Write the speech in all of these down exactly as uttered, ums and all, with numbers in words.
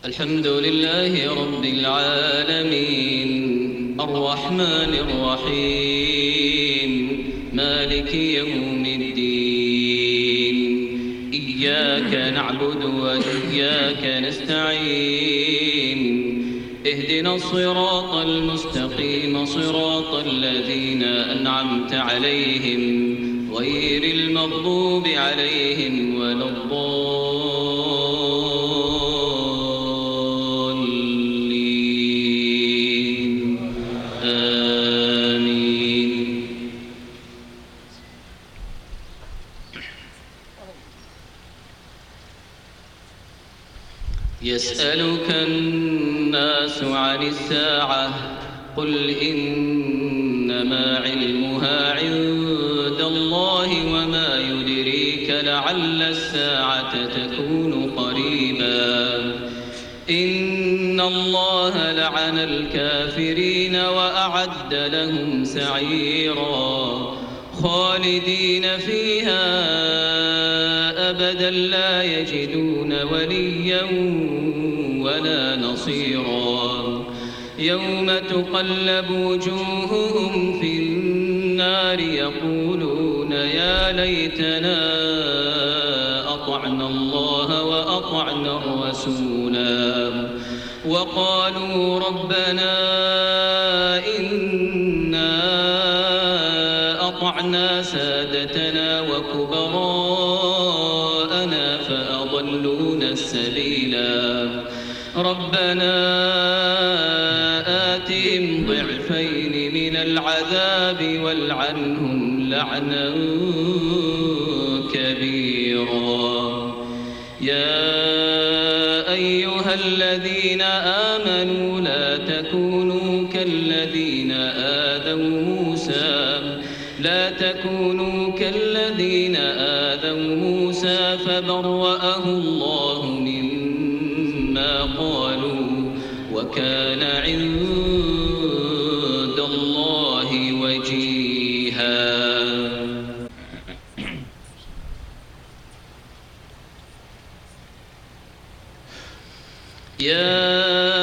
الحمد لله رب العالمين الرحمن الرحيم مالك يوم الدين إياك نعبد وإياك نستعين اهدنا الصراط المستقيم صراط الذين أنعمت عليهم غير المغضوب عليهم ولا الضالين آمين. يسألك الناس عن الساعة قل إنما علمها عند الله وما يدريك لعل الساعة تكون قريبا إن الله لعن الكافرين وأعد لهم سعيرا خالدين فيها أبدا لا يجدون وليا ولا نصيرا يوم تقلب وجوههم في النار يقولون يا ليتنا أطعنا الله وأطعنا الرسولا وقالوا ربنا إنا أطعنا سادتنا وكبراءنا فأضلونا السبيلا ربنا آتهم ضعفين من العذاب والعنهم لعنا كبيرا يا أيها الذين آمنوا لا تكونوا كالذين آذوا موسى لا تكونوا كالذين آذوا موسى فبرأه الله مما قالوا وكان عند الله وجيها. يا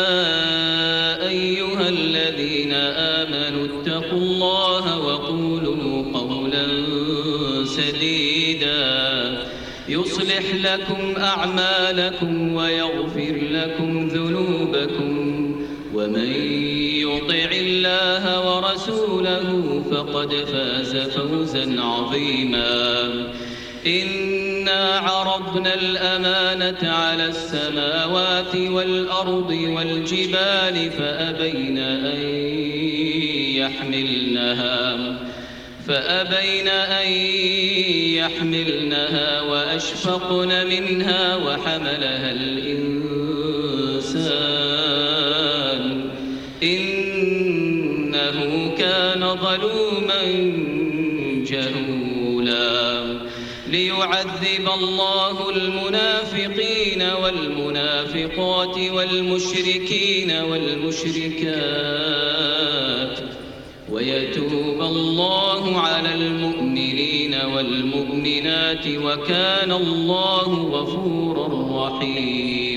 أيها الذين آمنوا اتقوا الله وقولوا قولا سديدا يصلح لكم أعمالكم ويغفر لكم ذنوبكم ومن يطع الله ورسوله فقد فاز فوزا عظيما إنا عرضنا الأمانة على السماوات والأرض والجبال فأبين أن يحملنها فأبين أن يحملنها وأشفقن منها وحملها الإنسان إنه كان ظلوما جهولا ليعذب الله المنافقين والمنافقات والمشركين والمشركات ويتوب الله على المؤمنين والمؤمنات وكان الله غفورا رحيما.